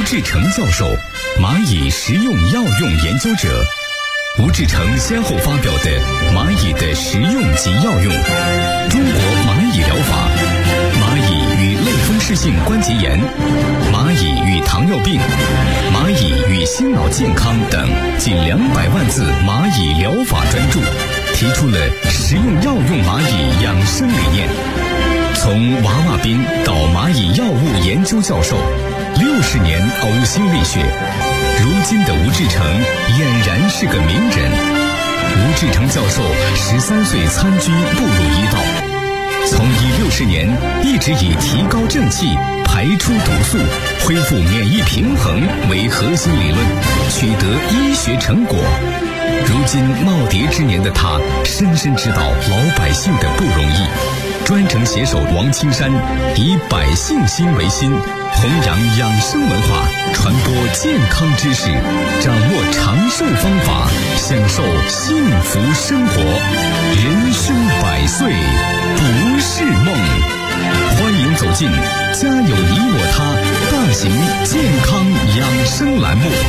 志成教授，蚂蚁食用药用研究者。吴志成先后发表的《蚂蚁的食用及药用》、《中国蚂蚁疗法》、《蚂蚁与类风湿性关节炎》、《蚂蚁与糖尿病》、《蚂蚁与心脑健康》等近200万字蚂蚁疗法专著，提出了食用药用蚂蚁养生理念。从娃娃兵到蚂蚁药物研究教授，60年呕心沥血，如今的吴志成俨然是个名人。吴志成教授13岁参军步入医道，从医60年一直以提高正气、排出毒素、恢复免疫平衡为核心理论，取得医学成果。如今耄耋之年的他，深深知道老百姓的不容易。专程携手王青山，以百姓心为心，弘扬养生文化，传播健康知识，掌握长寿方法，享受幸福生活。人生100岁不是梦。欢迎走进家有你我他大型健康养生栏目。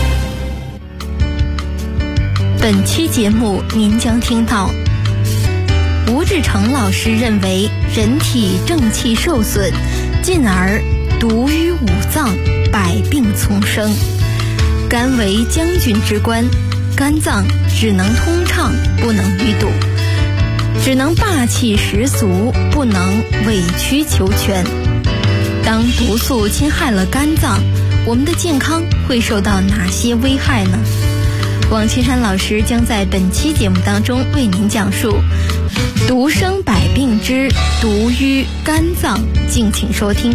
本期节目您将听到吴志成老师认为人体正气受损，进而毒于五脏，百病丛生。肝为将军之官，肝脏只能通畅，不能淤堵，只能霸气十足，不能委曲求全。当毒素侵害了肝脏，我们的健康会受到哪些危害呢？王青山老师将在本期节目当中为您讲述毒生百病之毒于肝脏，敬请收听。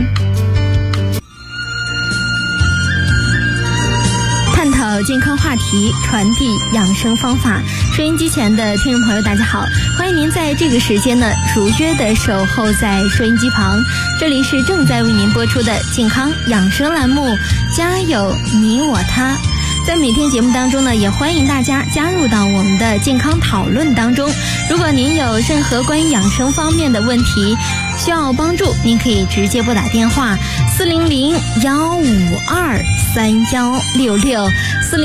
探讨健康话题，传递养生方法。收音机前的听众朋友大家好，欢迎您在这个时间呢如约的守候在收音机旁，这里是正在为您播出的健康养生栏目，家有你我他。在每天节目当中呢，也欢迎大家加入到我们的健康讨论当中。如果您有任何关于养生方面的问题需要帮助，您可以直接拨打电话400-152-3166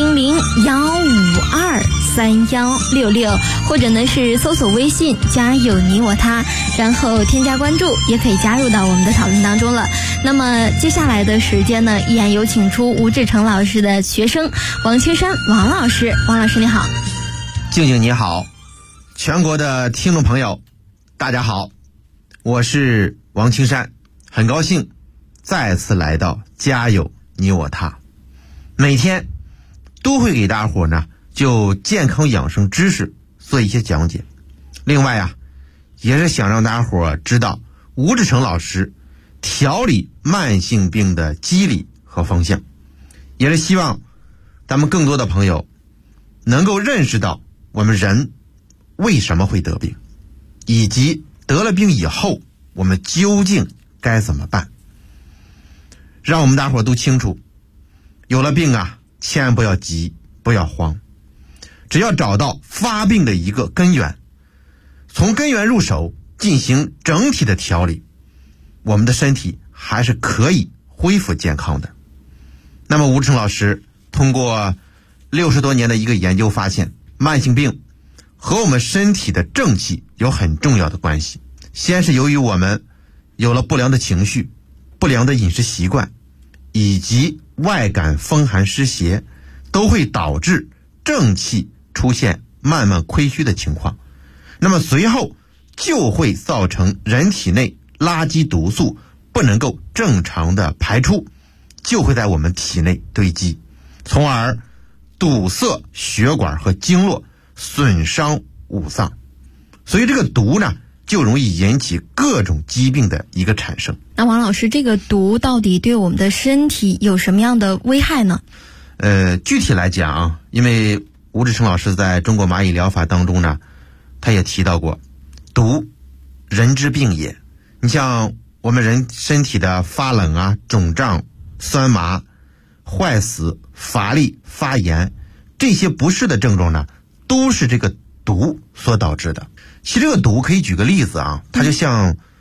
400-152-3166，或者呢是搜索微信家有你我他，然后添加关注，也可以加入到我们的讨论当中了。那么接下来的时间呢，依然有请出吴志成老师的学生王青山王老师。王老师你好。 静静你好，全国的听众朋友大家好，我是王青山，很高兴再次来到家有你我他，每天都会给大伙呢就健康养生知识做一些讲解。另外啊，也是想让大伙知道吴志成老师调理慢性病的机理和方向，也是希望咱们更多的朋友能够认识到我们人为什么会得病，以及得了病以后我们究竟该怎么办。让我们大伙都清楚，有了病啊，千万不要急，不要慌，只要找到发病的一个根源，从根源入手进行整体的调理，我们的身体还是可以恢复健康的。那么吴志成老师通过60多年的一个研究发现，慢性病和我们身体的正气有很重要的关系。先是由于我们有了不良的情绪、不良的饮食习惯，以及外感风寒湿邪，都会导致正气出现慢慢亏虚的情况。那么随后就会造成人体内垃圾毒素不能够正常的排出，就会在我们体内堆积，从而堵塞血管和经络，损伤五脏。所以这个毒呢，就容易引起各种疾病的一个产生。 那王老师，这个毒到底对我们的身体有什么样的危害呢？ 具体来讲，因为吴志成老师在中国蚂蚁疗法当中呢，他也提到过，毒人之病也。你像我们人身体的发冷啊、肿胀、酸麻、坏死、乏力、发炎，这些不适的症状呢，都是这个毒所导致的。其实这个毒可以举个例子啊，它就像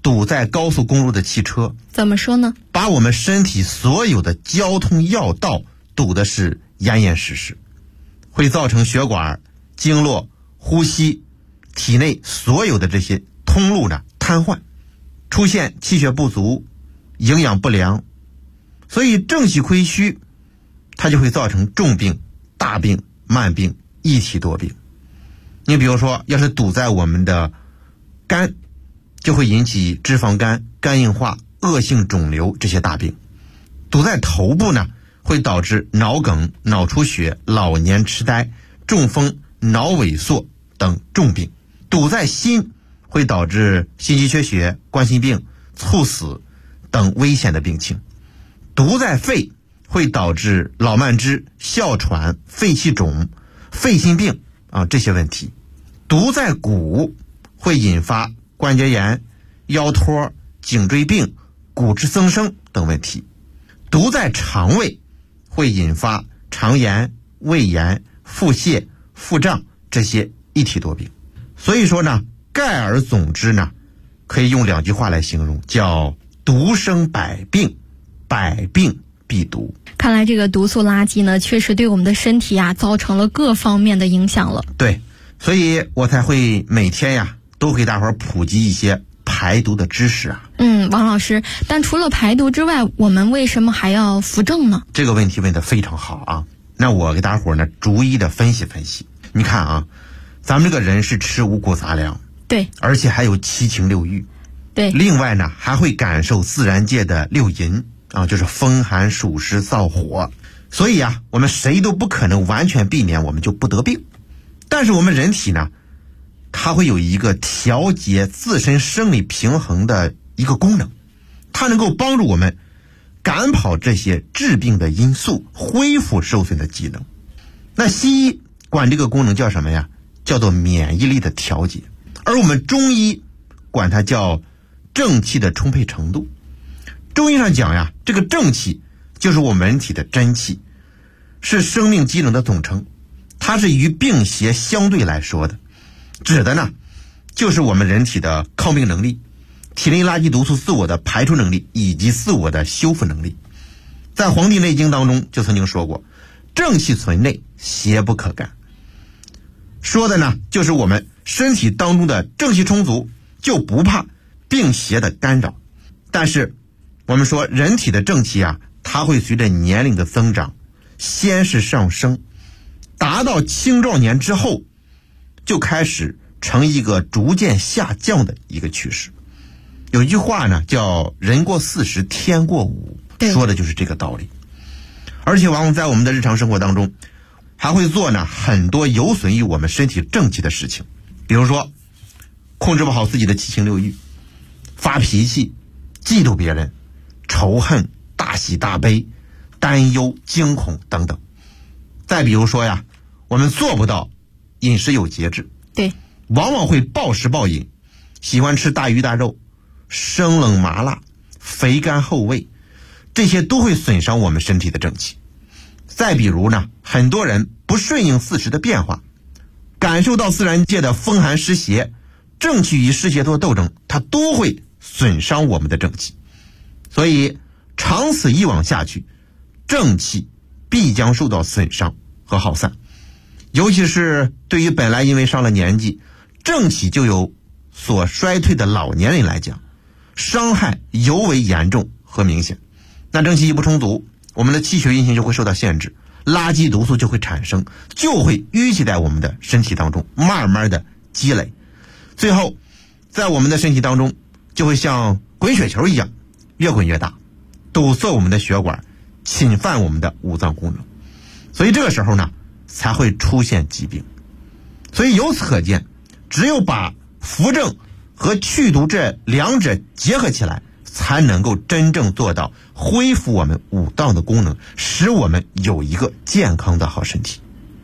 堵在高速公路的汽车。 怎么说呢？ 把我们身体所有的交通要道堵的是严严实实，会造成血管、经络、呼吸、体内所有的这些通路呢瘫痪，出现气血不足、营养不良，所以正气亏虚，它就会造成重病、大病、慢病一体多病。你比如说，要是堵在我们的肝，就会引起脂肪肝、肝硬化、恶性肿瘤这些大病；堵在头部呢，会导致脑梗、脑出血、老年痴呆、中风、脑萎缩等重病；堵在心，会导致心肌缺血、冠心病、猝死等危险的病情；堵在肺，会导致脑慢支、哮喘、肺气肿、肺心病这些问题；堵在骨，会引发关节炎、腰托、颈椎病、骨质增生等问题；堵在肠胃，会引发肠炎、胃炎、腹泻、腹胀这些一体多病。所以说呢，概而总之呢，可以用2句话来形容，叫毒生百病，百病必毒。 看来这个毒素垃圾呢，确实对我们的身体造成了各方面的影响了。 对，所以我才会每天都给大伙儿普及一些排毒的知识啊。 王老师，但除了排毒之外，我们为什么还要扶正呢？ 这个问题问得非常好啊。那我给大伙儿呢逐一的分析分析。你看啊，咱们这个人是吃五谷杂粮， 对， 而且还有7情6欲， 对， 另外呢还会感受自然界的6淫就是风寒暑湿燥火。所以我们谁都不可能完全避免我们就不得病，但是我们人体呢，它会有一个调节自身生理平衡的一个功能，它能够帮助我们赶跑这些致病的因素，恢复受损的机能。那西医管这个功能叫什么呀？叫做免疫力的调节，而我们中医管它叫正气的充沛程度。中医上讲这个正气就是我们人体的真气，是生命机能的总称，它是与病邪相对来说的，指的呢就是我们人体的抗病能力、体内垃圾毒素自我的排出能力以及自我的修复能力。在《黄帝内经》当中就曾经说过，正气存内，邪不可干。说的呢就是我们身体当中的正气充足，就不怕病邪的干扰。但是我们说人体的正气它会随着年龄的增长先是上升，达到青壮年之后就开始呈一个逐渐下降的一个趋势。有一句话呢叫人过40天过5，说的就是这个道理。而且往往在我们的日常生活当中还会做呢很多有损于我们身体正气的事情，比如说控制不好自己的7情6欲，发脾气、嫉妒别人、仇恨、大喜大悲、担忧、惊恐等等。再比如说我们做不到饮食有节制， 对， 往往会暴食暴饮，喜欢吃大鱼大肉、生冷麻辣、肥甘厚味，这些都会损伤我们身体的正气。再比如呢，很多人不顺应4时的变化，感受到自然界的风寒湿邪，正气与湿邪做斗争，它都会损伤我们的正气。所以长此以往下去，正气必将受到损伤和耗散。尤其是对于本来因为上了年纪，正气就有所衰退的老年人来讲，伤害尤为严重和明显。那正气一不充足，我们的气血运行就会受到限制，垃圾毒素就会产生，就会淤积在我们的身体当中，慢慢的积累，最后在我们的身体当中就会像滚雪球一样越滚越大，堵塞我们的血管，侵犯我们的五脏功能。所以这个时候呢才会出现疾病。所以由此可见，只有把扶正和去毒这2者结合起来，才能够真正做到恢复我们五脏的功能，使我们有一个健康的好身体。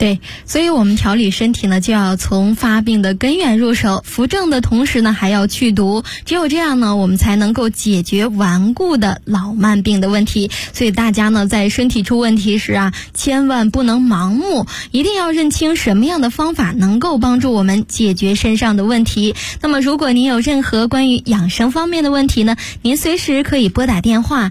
对，所以我们调理身体呢，就要从发病的根源入手，扶正的同时呢，还要去毒。只有这样呢，我们才能够解决顽固的老慢病的问题。所以大家呢，在身体出问题时啊，千万不能盲目，一定要认清什么样的方法能够帮助我们解决身上的问题。那么如果您有任何关于养生方面的问题呢，您随时可以拨打电话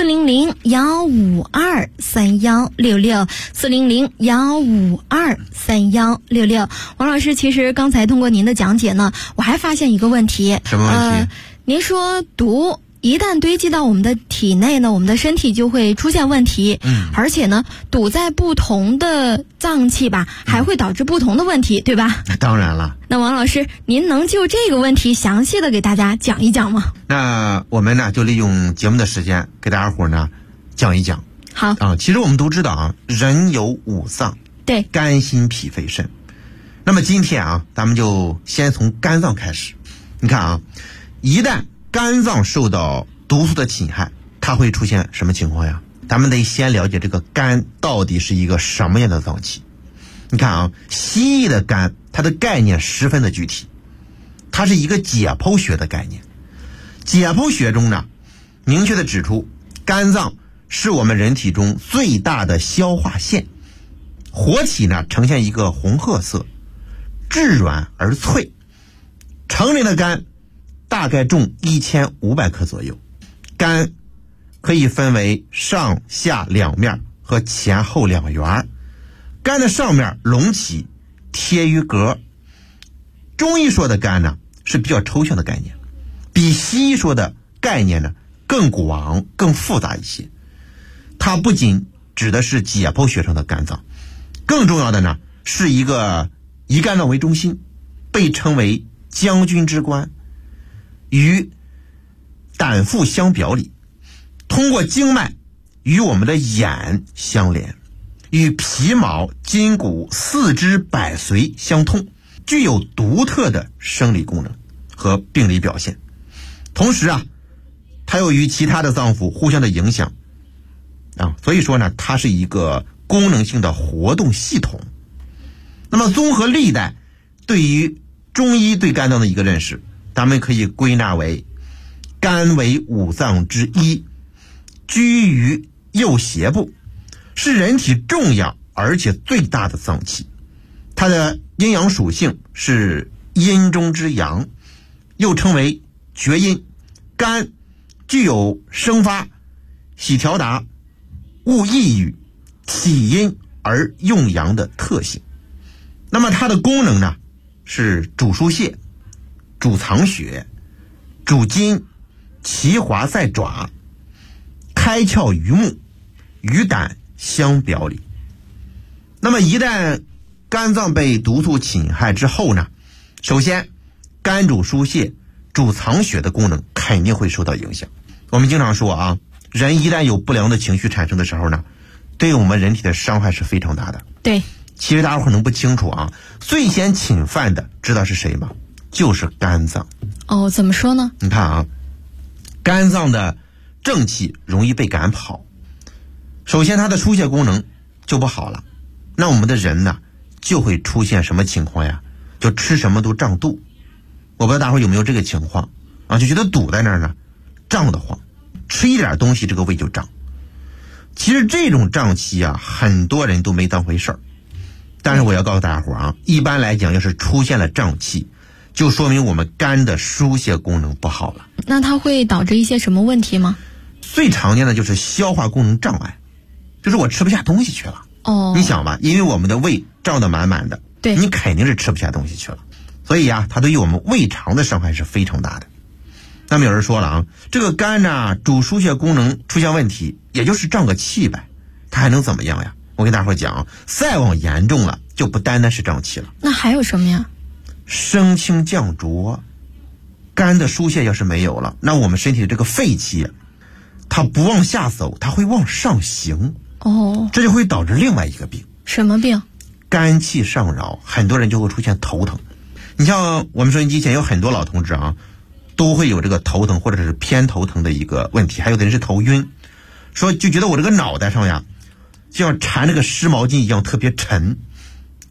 400-152-3166，400-152-3166。王老师，其实刚才通过您的讲解呢，我还发现一个问题。 什么问题？ 您说毒一旦堆积到我们的体内呢，我们的身体就会出现问题。而且呢，堵在不同的脏器吧，还会导致不同的问题，对吧？ 当然了。 那王老师，您能就这个问题详细的给大家讲一讲吗？ 那我们呢，就利用节目的时间给大家伙呢讲一讲。 好啊，其实我们都知道啊，人有五脏， 对， 肝、心、脾、肺、肾。那么今天啊，咱们就先从肝脏开始。你看啊，一旦肝脏受到毒素的侵害，它会出现什么情况呀？咱们得先了解这个肝到底是一个什么样的脏器。你看啊，西医的肝，它的概念十分的具体，它是一个解剖学的概念。解剖学中呢，明确的指出，肝脏是我们人体中最大的消化腺，活体呢呈现一个红褐色，质软而脆。成人的肝大概重1500克左右。肝可以分为上下两面和前后两圆。肝的上面隆起，贴于膈。中医说的肝呢是比较抽象的概念，比西医说的概念呢更广更复杂一些。它不仅指的是解剖学上的肝脏，更重要的呢是一个以肝脏为中心，被称为将军之官，与胆腹相表里，通过经脉与我们的眼相连，与皮毛、筋骨、四肢、百髓相通，具有独特的生理功能和病理表现。同时啊，它又与其他的脏腑互相的影响啊，所以说呢，它是一个功能性的活动系统。那么综合历代对于中医对肝脏的一个认识，咱们可以归纳为肝为五脏之一，居于右胁部，是人体重要而且最大的脏器。它的阴阳属性是阴中之阳，又称为厥阴。肝具有生发、喜调达、恶抑郁、体阴而用阳的特性。那么它的功能呢，是主疏泄、主藏血、主筋、其华在爪、开窍于目，与胆相表里。那么一旦肝脏被毒素侵害之后呢，首先肝主疏泄、主藏血的功能肯定会受到影响。我们经常说啊，人一旦有不良的情绪产生的时候呢，对我们人体的伤害是非常大的。 对， 其实大家可能不清楚啊，最先侵犯的知道是谁吗？就是肝脏。 哦，怎么说呢？ 你看啊，肝脏的正气容易被赶跑，首先它的疏泄功能就不好了，那我们的人呢就会出现什么情况呀？就吃什么都胀肚。我不知道大伙有没有这个情况啊？就觉得堵在那儿呢，胀得慌，吃一点东西这个胃就胀。其实这种胀气啊，很多人都没当回事儿。但是我要告诉大家伙啊，一般来讲，要是出现了胀气，就说明我们肝的疏泄功能不好了。 那它会导致一些什么问题吗？ 最常见的就是消化功能障碍，就是我吃不下东西去了。 哦， 你想吧，因为我们的胃胀得满满的， 对， 你肯定是吃不下东西去了。所以啊，它对于我们胃肠的伤害是非常大的。那么有人说了啊，这个肝呢主疏泄功能出现问题，也就是胀个气呗，它还能怎么样呀？我跟大伙讲，再往严重了，就不单单是胀气了。 那还有什么呀？ 升清降浊。肝的疏泄要是没有了，那我们身体的这个废气，它不往下走，它会往上行。 哦， 这就会导致另外一个病。 什么病？ 肝气上扰，很多人就会出现头疼。你像我们收音机前有很多老同志啊，都会有这个头疼或者是偏头疼的一个问题，还有的人是头晕，说就觉得我这个脑袋上呀，就像缠这个湿毛巾一样特别沉，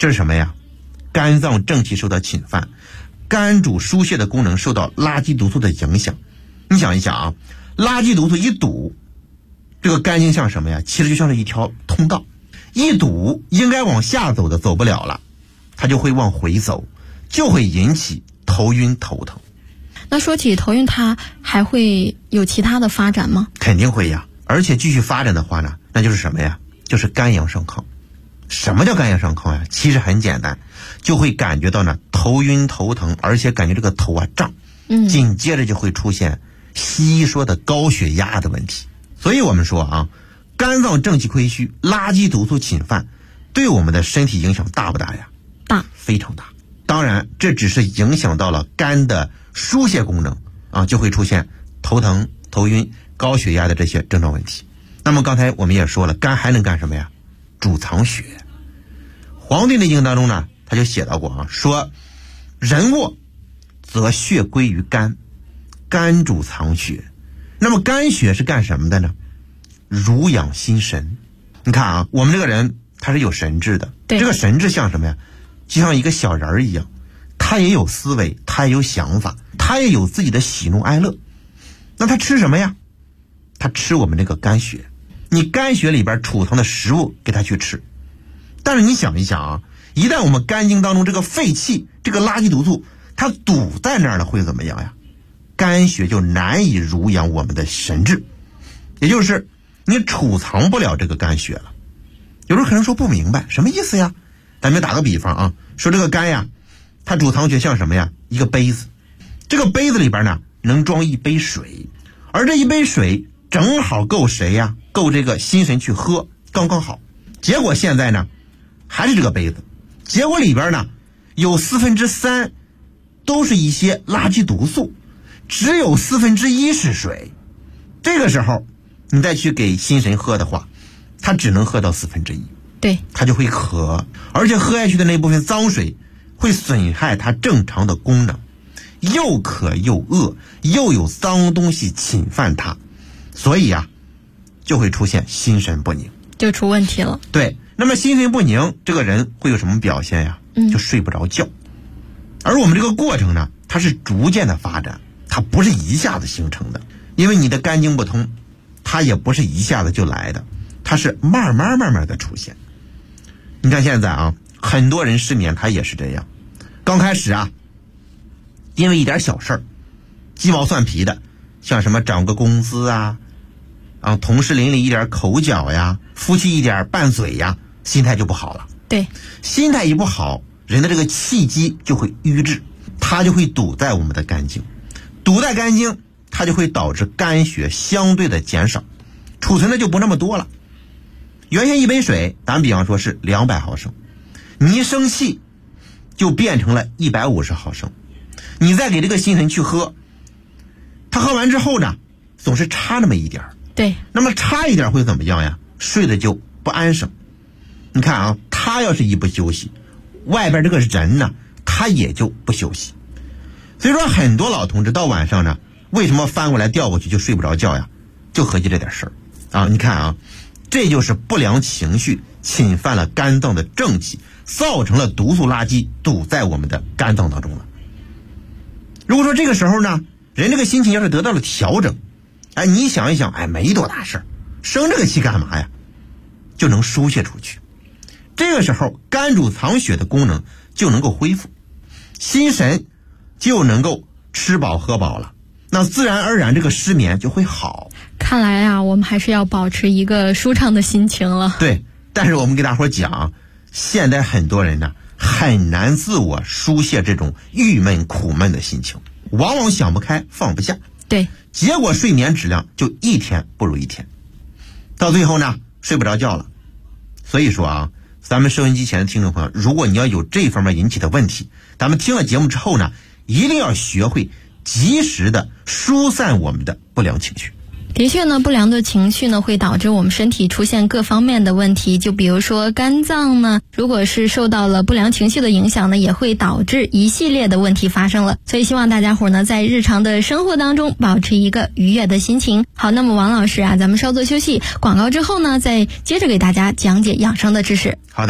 这是什么呀？肝脏正气受到侵犯，肝主疏泄的功能受到垃圾毒素的影响。你想一想啊，垃圾毒素一堵，这个肝经像什么呀？其实就像是一条通道，一堵应该往下走的走不了了，它就会往回走，就会引起头晕头疼。 那说起头晕，它还会有其他的发展吗？ 肯定会呀，而且继续发展的话呢，那就是什么呀？就是肝阳上亢。什么叫肝阳上亢呀？其实很简单，就会感觉到呢头晕头疼，而且感觉这个头啊胀，紧接着就会出现西医说的高血压的问题。所以我们说啊，肝脏正气亏虚，垃圾毒素侵犯，对我们的身体影响大不大呀？ 大， 非常大。当然，这只是影响到了肝的疏泄功能啊，就会出现头疼、头晕、高血压的这些症状问题。那么刚才我们也说了，肝还能干什么呀？主藏血。黄帝内经当中呢，他就写到过啊，说人卧则血归于肝，肝主藏血。那么肝血是干什么的呢？濡养心神。你看啊，我们这个人他是有神志的，这个神志像什么呀？就像一个小人一样，他也有思维，他也有想法，他也有自己的喜怒哀乐。那他吃什么呀？他吃我们这个肝血。你肝血里边储藏的食物给他去吃。但是你想一想啊，一旦我们肝经当中这个废气，这个垃圾毒素它堵在那儿了，会怎么样呀？肝血就难以濡养我们的神志，也就是你储藏不了这个肝血了。有时候可能说不明白什么意思呀？咱们打个比方啊，说这个肝呀，它主藏血像什么呀？一个杯子，这个杯子里边呢能装一杯水，而这一杯水正好够谁呀？够这个心神去喝，刚刚好。结果现在呢还是这个杯子，结果里边呢有3/4都是一些垃圾毒素，只有1/4是水。这个时候你再去给心神喝的话，它只能喝到1/4， 对， 它就会渴，而且喝下去的那部分脏水会损害它正常的功能，又渴又饿，又有脏东西侵犯它，所以啊就会出现心神不宁， 就出问题了。 对，那么心神不宁，这个人会有什么表现呀？就睡不着觉。而我们这个过程呢，它是逐渐的发展，它不是一下子形成的，因为你的肝经不通，它也不是一下子就来的，它是慢慢的出现。你看现在啊，很多人失眠，他也是这样。刚开始啊，因为一点小事儿，鸡毛蒜皮的，像什么涨个工资啊，同事邻里一点口角呀，夫妻一点拌嘴呀，心态就不好了。 对， 心态一不好，人的这个气机就会瘀滞，它就会堵在我们的肝经，堵在肝经，它就会导致肝血相对的减少，储存的就不那么多了。原先一杯水，咱比方说是200毫升，你一生气就变成了150毫升，你再给这个心神去喝，他喝完之后呢，总是差那么一点。 对， 那么差一点会怎么样呀？睡得就不安生。你看啊，他要是一不休息，外边这个人呢，他也就不休息。所以说很多老同志到晚上呢，为什么翻过来调过去就睡不着觉呀？就合计这点事儿啊。你看啊，这就是不良情绪侵犯了肝脏的正气，造成了毒素垃圾堵在我们的肝脏当中了。如果说这个时候呢，人这个心情要是得到了调整，你想一想，没多大事儿，生这个气干嘛呀？就能疏泄出去。这个时候肝主藏血的功能就能够恢复，心神就能够吃饱喝饱了，那自然而然这个失眠就会好。 看来啊，我们还是要保持一个舒畅的心情了。 对，但是我们给大伙讲，现在很多人呢很难自我疏泄这种郁闷苦闷的心情，往往想不开放不下。 对， 结果睡眠质量就一天不如一天，到最后呢睡不着觉了。所以说啊，咱们收音机前的听众朋友，如果你要有这方面引起的问题，咱们听了节目之后呢，一定要学会及时的疏散我们的不良情绪。 的确呢，不良的情绪呢会导致我们身体出现各方面的问题，就比如说肝脏呢，如果是受到了不良情绪的影响呢，也会导致一系列的问题发生了。所以希望大家伙呢在日常的生活当中保持一个愉悦的心情。好，那么王老师啊，咱们稍作休息，广告之后呢再接着给大家讲解养生的知识。 好的。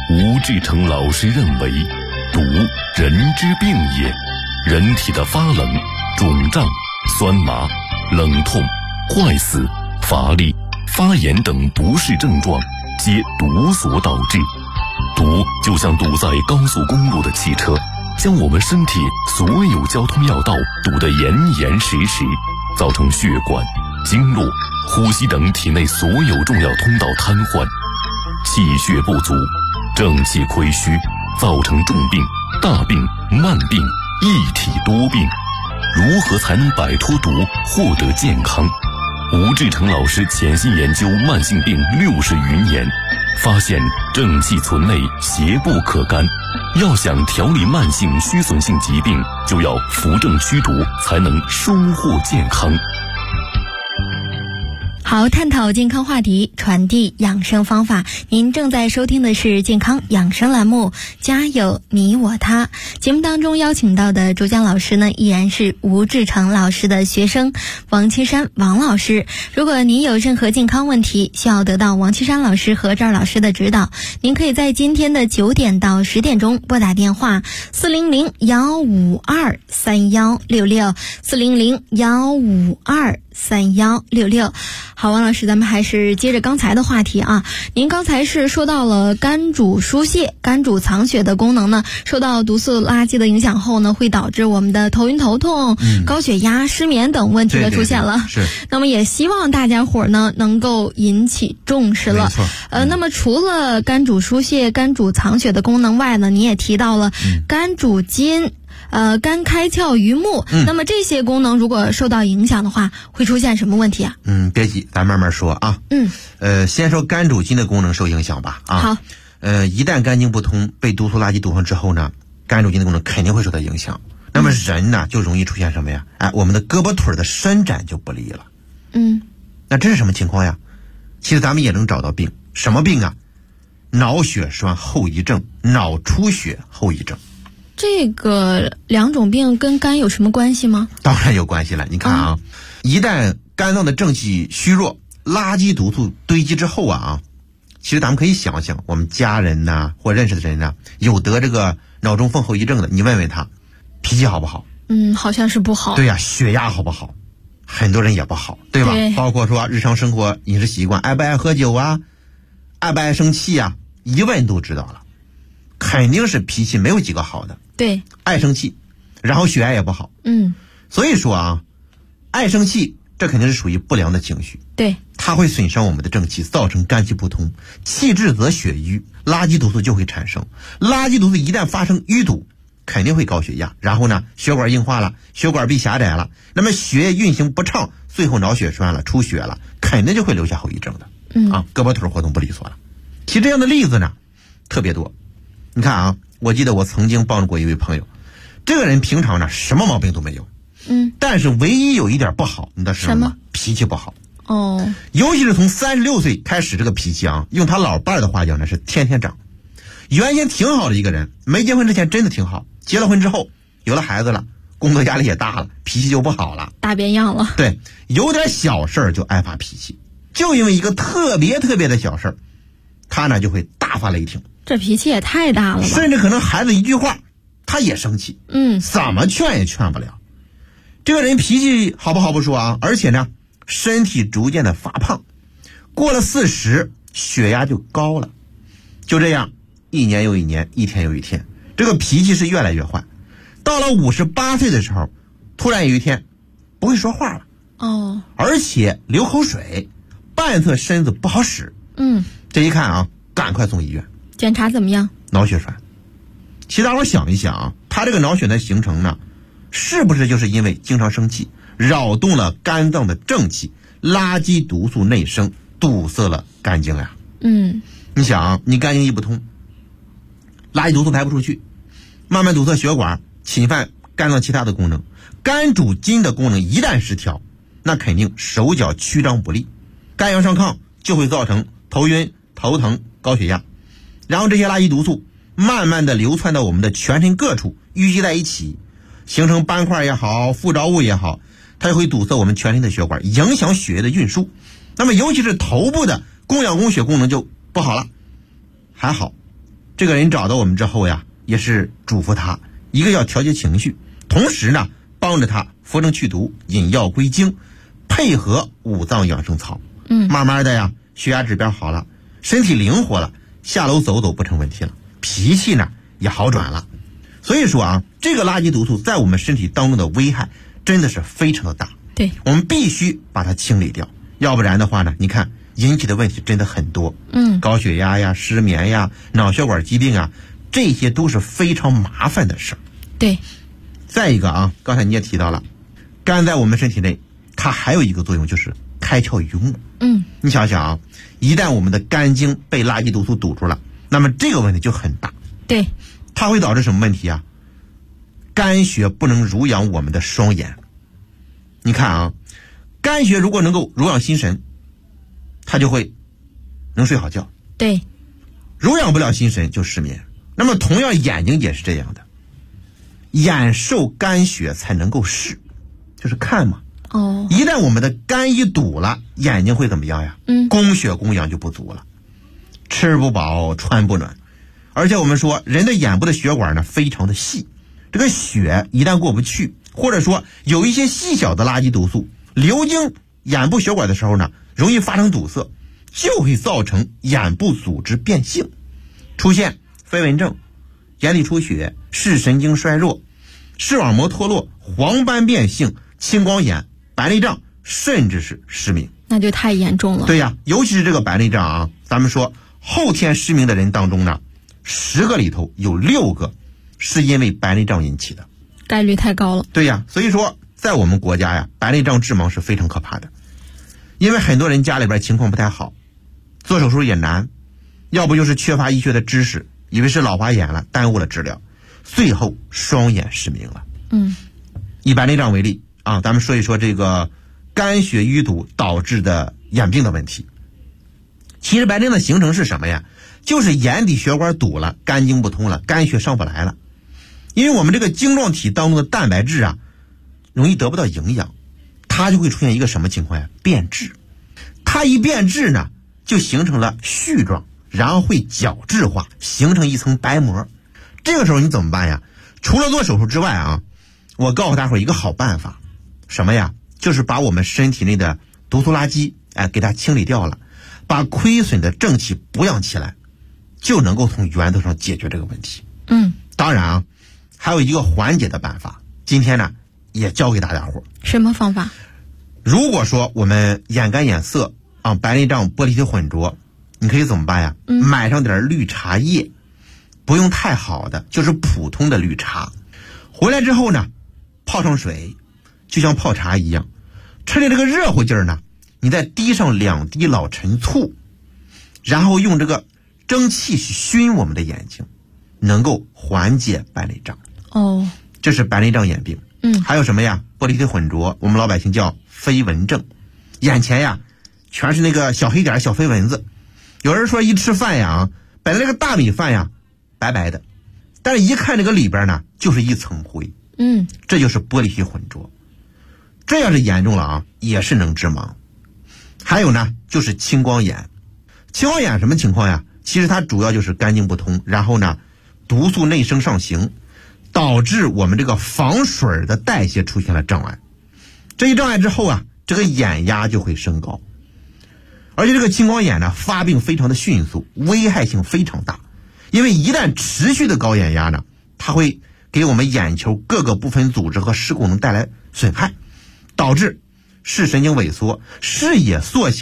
吴志成老师认为，毒人之病也，人体的发冷、肿胀、酸麻、冷痛、坏死、乏力、发炎等不适症状，皆毒所导致。毒就像堵在高速公路的汽车，将我们身体所有交通要道堵得严严实实，造成血管、经络、呼吸等体内所有重要通道瘫痪，气血不足，正气亏虚，造成重病、大病、慢病，一体多病。如何才能摆脱毒，获得健康？吴志成老师潜心研究慢性病60余年，发现正气存内，邪不可干。要想调理慢性虚损性疾病，就要扶正驱毒，才能收获健康。 好，探讨健康话题，传递养生方法。您正在收听的是健康养生栏目，家有你我他。节目当中邀请到的主讲老师呢，依然是吴志成老师的学生王青山王老师。如果您有任何健康问题需要得到王青山老师和赵老师的指导，您可以在今天的9点到10点钟拨打电话400-152-3166，400-152-3166。好，王老师，咱们还是接着刚才的话题啊。您刚才是说到了肝主疏泄，肝主藏血的功能呢，受到毒素垃圾的影响后呢，会导致我们的头晕头痛、高血压、失眠等问题的出现了。 是。 那么也希望大家伙呢能够引起重视了。 没错。 那么除了肝主疏泄、肝主藏血的功能外呢，你也提到了肝主筋。肝开窍于目，那么这些功能如果受到影响的话，会出现什么问题啊？ 别急，咱慢慢说啊。先说肝主筋的功能受影响吧。 好。 一旦肝经不通，被毒素垃圾堵上之后呢，肝主筋的功能肯定会受到影响。那么人呢，就容易出现什么呀？我们的胳膊腿的伸展就不利了。那这是什么情况呀？其实咱们也能找到病，什么病啊？脑血栓后遗症、脑出血后遗症。 这个两种病跟肝有什么关系吗？ 当然有关系了。你看啊，一旦肝脏的正气虚弱，垃圾毒素堆积之后啊，其实咱们可以想想，我们家人呐，或认识的人呐，有得这个脑中风后遗症的，你问问他，脾气好不好？ 好像是不好。 对呀，血压好不好？很多人也不好，对吧？ 对。 包括说日常生活饮食习惯，爱不爱喝酒啊，爱不爱生气啊，一问都知道了，肯定是脾气没有几个好的。 对， 爱生气，然后血压也不好。所以说啊，爱生气这肯定是属于不良的情绪。 对， 它会损伤我们的正气，造成肝气不通，气滞则血瘀，垃圾毒素就会产生。垃圾毒素一旦发生淤堵，肯定会高血压，然后呢，血管硬化了，血管壁狭窄了，那么血液运行不畅，最后脑血栓了，出血了，肯定就会留下后遗症的。胳膊腿活动不利索了。其实这样的例子呢，特别多。你看啊，我记得我曾经帮助过一位朋友，这个人平常呢什么毛病都没有，但是唯一有一点不好，你知道是什么吗？脾气不好。尤其是从36岁开始，这个脾气啊，用他老伴的话讲呢，是天天长。原先挺好的一个人，没结婚之前真的挺好，结了婚之后有了孩子了，工作压力也大了，脾气就不好了， 大变样了。 对，有点小事就爱发脾气，就因为一个特别的小事，他呢就会大发雷霆。 这脾气也太大了吧， 甚至可能孩子一句话他也生气，怎么劝也劝不了。这个人脾气好不好不说啊，而且呢身体逐渐的发胖，过了40血压就高了，就这样一年又一年，一天又一天，这个脾气是越来越坏。到了58岁的时候，突然有一天不会说话了，而且流口水，半侧身子不好使。这一看啊，赶快送医院检查怎么样？ 脑血栓。其实大伙想一想啊，他这个脑血栓形成呢，是不是就是因为经常生气，扰动了肝脏的正气，垃圾毒素内生，堵塞了肝经呀？你想啊，你肝经一不通，垃圾毒素排不出去，慢慢堵塞血管，侵犯肝脏其他的功能。肝主筋的功能一旦失调，那肯定手脚曲张不利，肝阳上亢，就会造成头晕、头疼、高血压。然后这些垃圾毒素慢慢的流窜到我们的全身各处，淤积在一起，形成斑块也好，附着物也好，它就会堵塞我们全身的血管，影响血液的运输。那么尤其是头部的供氧供血功能就不好了。还好这个人找到我们之后呀，也是嘱咐他，一个要调节情绪，同时呢帮着他扶正祛毒，引药归经，配合五脏养生操。慢慢的呀，血压指标好了，身体灵活了，下楼走走不成问题了，脾气呢也好转了。所以说啊，这个垃圾毒素在我们身体当中的危害真的是非常的大。 对， 我们必须把它清理掉，要不然的话呢，你看引起的问题真的很多。高血压呀、失眠呀、脑血管疾病啊，这些都是非常麻烦的事儿。 对。 再一个啊，刚才你也提到了，肝在我们身体内，它还有一个作用，就是开窍于目。你想想啊，一旦我们的肝经被垃圾毒素堵住了，那么这个问题就很大。 对， 它会导致什么问题啊？肝血不能濡养我们的双眼。你看啊，肝血如果能够濡养心神，它就会能睡好觉。 对， 濡养不了心神就失眠。那么同样眼睛也是这样的，眼受肝血才能够视，就是看嘛。一旦我们的肝一堵了，眼睛会怎么样呀？供血供氧就不足了，吃不饱穿不暖。而且我们说人的眼部的血管呢非常的细，这个血一旦过不去，或者说有一些细小的垃圾毒素流经眼部血管的时候呢，容易发生堵塞，就会造成眼部组织变性，出现飞蚊症、眼底出血、视神经衰弱、视网膜脱落、黄斑变性、青光眼、白内障，甚至是失明。 那就太严重了。 对呀，尤其是这个白内障啊，咱们说后天失明的人当中呢，10个里头有6个是因为白内障引起的， 概率太高了。 对呀，所以说在我们国家呀，白内障致盲是非常可怕的。因为很多人家里边情况不太好，做手术也难，要不就是缺乏医学的知识，以为是老花眼了，耽误了治疗，最后双眼失明了。以白内障为例啊，咱们说一说这个肝血淤堵导致的眼病的问题。其实白内障的形成是什么呀？就是眼底血管堵了，肝经不通了，肝血上不来了。因为我们这个晶状体当中的蛋白质啊，容易得不到营养，它就会出现一个什么情况呀？变质。它一变质呢，就形成了絮状，然后会角质化，形成一层白膜。这个时候你怎么办呀？除了做手术之外啊，我告诉大伙儿一个好办法，什么呀？就是把我们身体内的毒素垃圾给它清理掉了，把亏损的正气补养起来，就能够从源头上解决这个问题。当然啊，还有一个缓解的办法，今天呢也教给大家伙。 什么方法？ 如果说我们眼干眼涩啊，白内障玻璃体混浊，你可以怎么办呀？买上点绿茶叶，不用太好的，就是普通的绿茶。回来之后呢，泡上水，就像泡茶一样，趁着这个热乎劲儿呢，你再滴上2滴老陈醋，然后用这个蒸汽去熏我们的眼睛，能够缓解白内障。这是白内障眼病。还有什么呀？玻璃体混浊，我们老百姓叫飞蚊症，眼前呀全是那个小黑点、小飞蚊子。有人说一吃饭呀，本来这个大米饭呀白白的，但是一看这个里边呢，就是一层灰。这就是玻璃体混浊。这要是严重了啊，也是能致盲。还有呢，就是青光眼。青光眼什么情况呀？其实它主要就是肝经不通，然后呢毒素内生上行，导致我们这个防水的代谢出现了障碍。这一障碍之后啊，这个眼压就会升高。而且这个青光眼呢，发病非常的迅速，危害性非常大。因为一旦持续的高眼压呢，它会给我们眼球各个部分组织和视功能带来损害，导致视神经萎缩、视野缩小。